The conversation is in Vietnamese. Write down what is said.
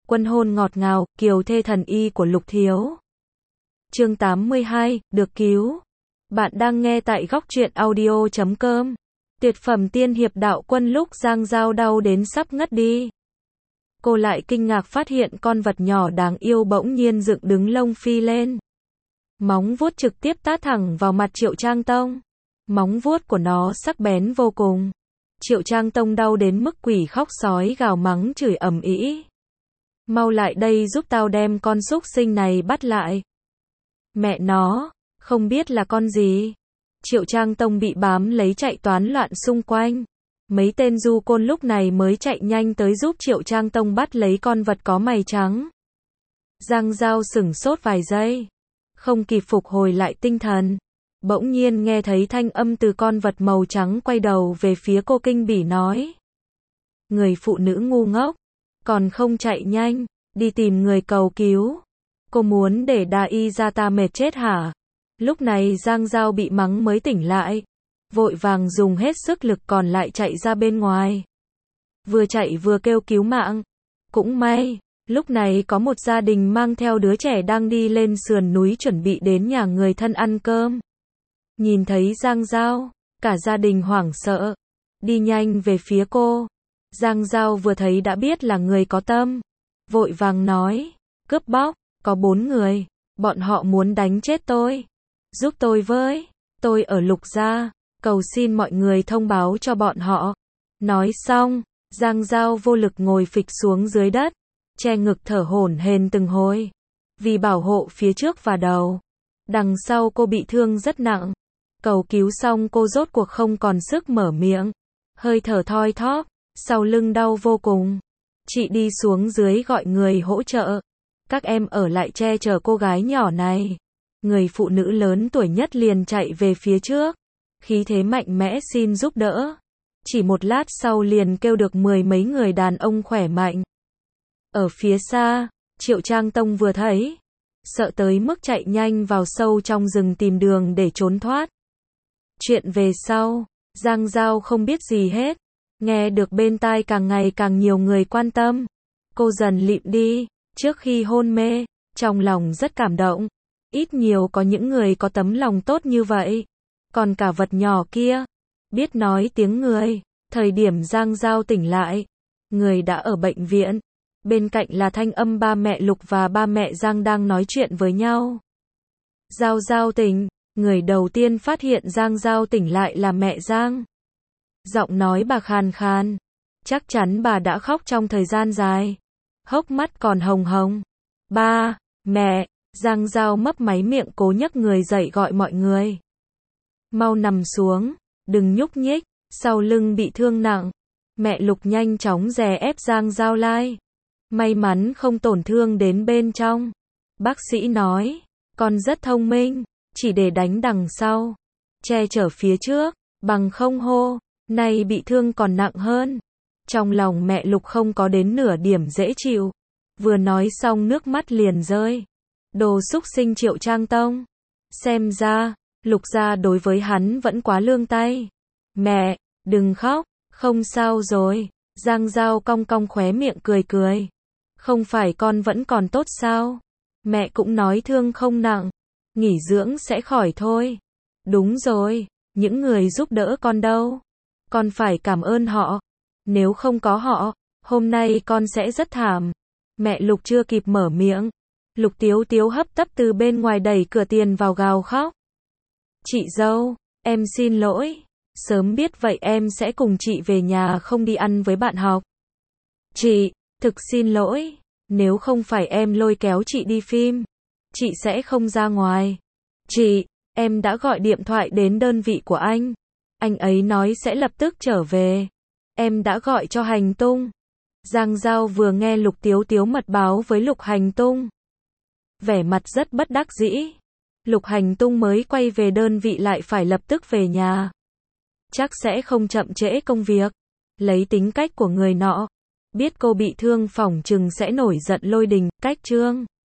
Quân hôn ngọt ngào, kiều thê thần y của Lục Thiếu. Chương 82, được cứu. Bạn đang nghe tại góc truyện audio.com. Tuyệt phẩm tiên hiệp đạo quân lúc Giang Giao đau đến sắp ngất đi. Cô lại kinh ngạc phát hiện con vật nhỏ đáng yêu bỗng nhiên dựng đứng lông phi lên. Móng vuốt trực tiếp tát thẳng vào mặt Triệu Trang Tông. Móng vuốt của nó sắc bén vô cùng. Triệu Trang Tông đau đến mức quỷ khóc sói gào mắng chửi ầm ĩ. Mau lại đây giúp tao đem con súc sinh này bắt lại. Mẹ nó, không biết là con gì. Triệu Trang Tông bị bám lấy chạy toán loạn xung quanh. Mấy tên du côn lúc này mới chạy nhanh tới giúp Triệu Trang Tông bắt lấy con vật có mày trắng. Giang Giao sửng sốt vài giây. Không kịp phục hồi lại tinh thần. Bỗng nhiên nghe thấy thanh âm từ con vật màu trắng quay đầu về phía cô kinh bỉ nói. Người phụ nữ ngu ngốc. Còn không chạy nhanh, đi tìm người cầu cứu. Cô muốn để đà y ra ta mệt chết hả? Lúc này Giang Giao bị mắng mới tỉnh lại. Vội vàng dùng hết sức lực còn lại chạy ra bên ngoài. Vừa chạy vừa kêu cứu mạng. Cũng may, lúc này có một gia đình mang theo đứa trẻ đang đi lên sườn núi chuẩn bị đến nhà người thân ăn cơm. Nhìn thấy Giang Giao, cả gia đình hoảng sợ, đi nhanh về phía cô. Giang Giao vừa thấy đã biết là người có tâm. Vội vàng nói, cướp bóc, có 4 người, bọn họ muốn đánh chết tôi. Giúp tôi với, tôi ở Lục gia, cầu xin mọi người thông báo cho bọn họ. Nói xong, Giang Giao vô lực ngồi phịch xuống dưới đất, che ngực thở hổn hển từng hồi. Vì bảo hộ phía trước và đầu, đằng sau cô bị thương rất nặng. Cầu cứu xong cô rốt cuộc không còn sức mở miệng, hơi thở thoi thóp, sau lưng đau vô cùng. Chị đi xuống dưới gọi người hỗ trợ. Các em ở lại che chở cô gái nhỏ này. Người phụ nữ lớn tuổi nhất liền chạy về phía trước, khí thế mạnh mẽ xin giúp đỡ. Chỉ một lát sau liền kêu được 10 mấy người đàn ông khỏe mạnh. Ở phía xa, Triệu Trang Tông vừa thấy, sợ tới mức chạy nhanh vào sâu trong rừng tìm đường để trốn thoát. Chuyện về sau, Giang Giao không biết gì hết. Nghe được bên tai càng ngày càng nhiều người quan tâm. Cô dần lịm đi, trước khi hôn mê, trong lòng rất cảm động. Ít nhiều có những người có tấm lòng tốt như vậy. Còn cả vật nhỏ kia, biết nói tiếng người. Thời điểm Giang Giao tỉnh lại, người đã ở bệnh viện. Bên cạnh là thanh âm ba mẹ Lục và ba mẹ Giang đang nói chuyện với nhau. Giao Giao tỉnh, người đầu tiên phát hiện Giang Giao tỉnh lại là mẹ Giang. Giọng nói bà khàn khàn, chắc chắn bà đã khóc trong thời gian dài, hốc mắt còn hồng hồng. Ba, mẹ, Giang Giao mấp máy miệng cố nhấc người dậy gọi mọi người. Mau nằm xuống, đừng nhúc nhích, sau lưng bị thương nặng. Mẹ Lục nhanh chóng đè ép Giang Giao lại. May mắn không tổn thương đến bên trong. Bác sĩ nói, con rất thông minh, chỉ để đánh đằng sau, che chở phía trước, bằng không hô. Nay bị thương còn nặng hơn. Trong lòng mẹ Lục không có đến nửa điểm dễ chịu. Vừa nói xong nước mắt liền rơi. Đồ xúc sinh Triệu Trang Tông. Xem ra, Lục gia đối với hắn vẫn quá lương tay. Mẹ, đừng khóc, không sao rồi. Giang Giao cong cong khóe miệng cười cười. Không phải con vẫn còn tốt sao? Mẹ cũng nói thương không nặng. Nghỉ dưỡng sẽ khỏi thôi. Đúng rồi, những người giúp đỡ con đâu? Con phải cảm ơn họ. Nếu không có họ, hôm nay con sẽ rất thảm. Mẹ Lục chưa kịp mở miệng. Lục Tiếu Tiếu hấp tấp từ bên ngoài đẩy cửa tiền vào gào khóc. Chị dâu, em xin lỗi. Sớm biết vậy em sẽ cùng chị về nhà không đi ăn với bạn học. Chị, thực xin lỗi. Nếu không phải em lôi kéo chị đi phim, chị sẽ không ra ngoài. Chị, em đã gọi điện thoại đến đơn vị của anh. Anh ấy nói sẽ lập tức trở về. Em đã gọi cho Hành Tung. Giang Giao vừa nghe Lục Tiếu Tiếu mật báo với Lục Hành Tung, vẻ mặt rất bất đắc dĩ. Lục Hành Tung mới quay về đơn vị lại phải lập tức về nhà. Chắc sẽ không chậm trễ công việc. Lấy tính cách của người nọ, biết cô bị thương phỏng chừng sẽ nổi giận lôi đình. Cách chương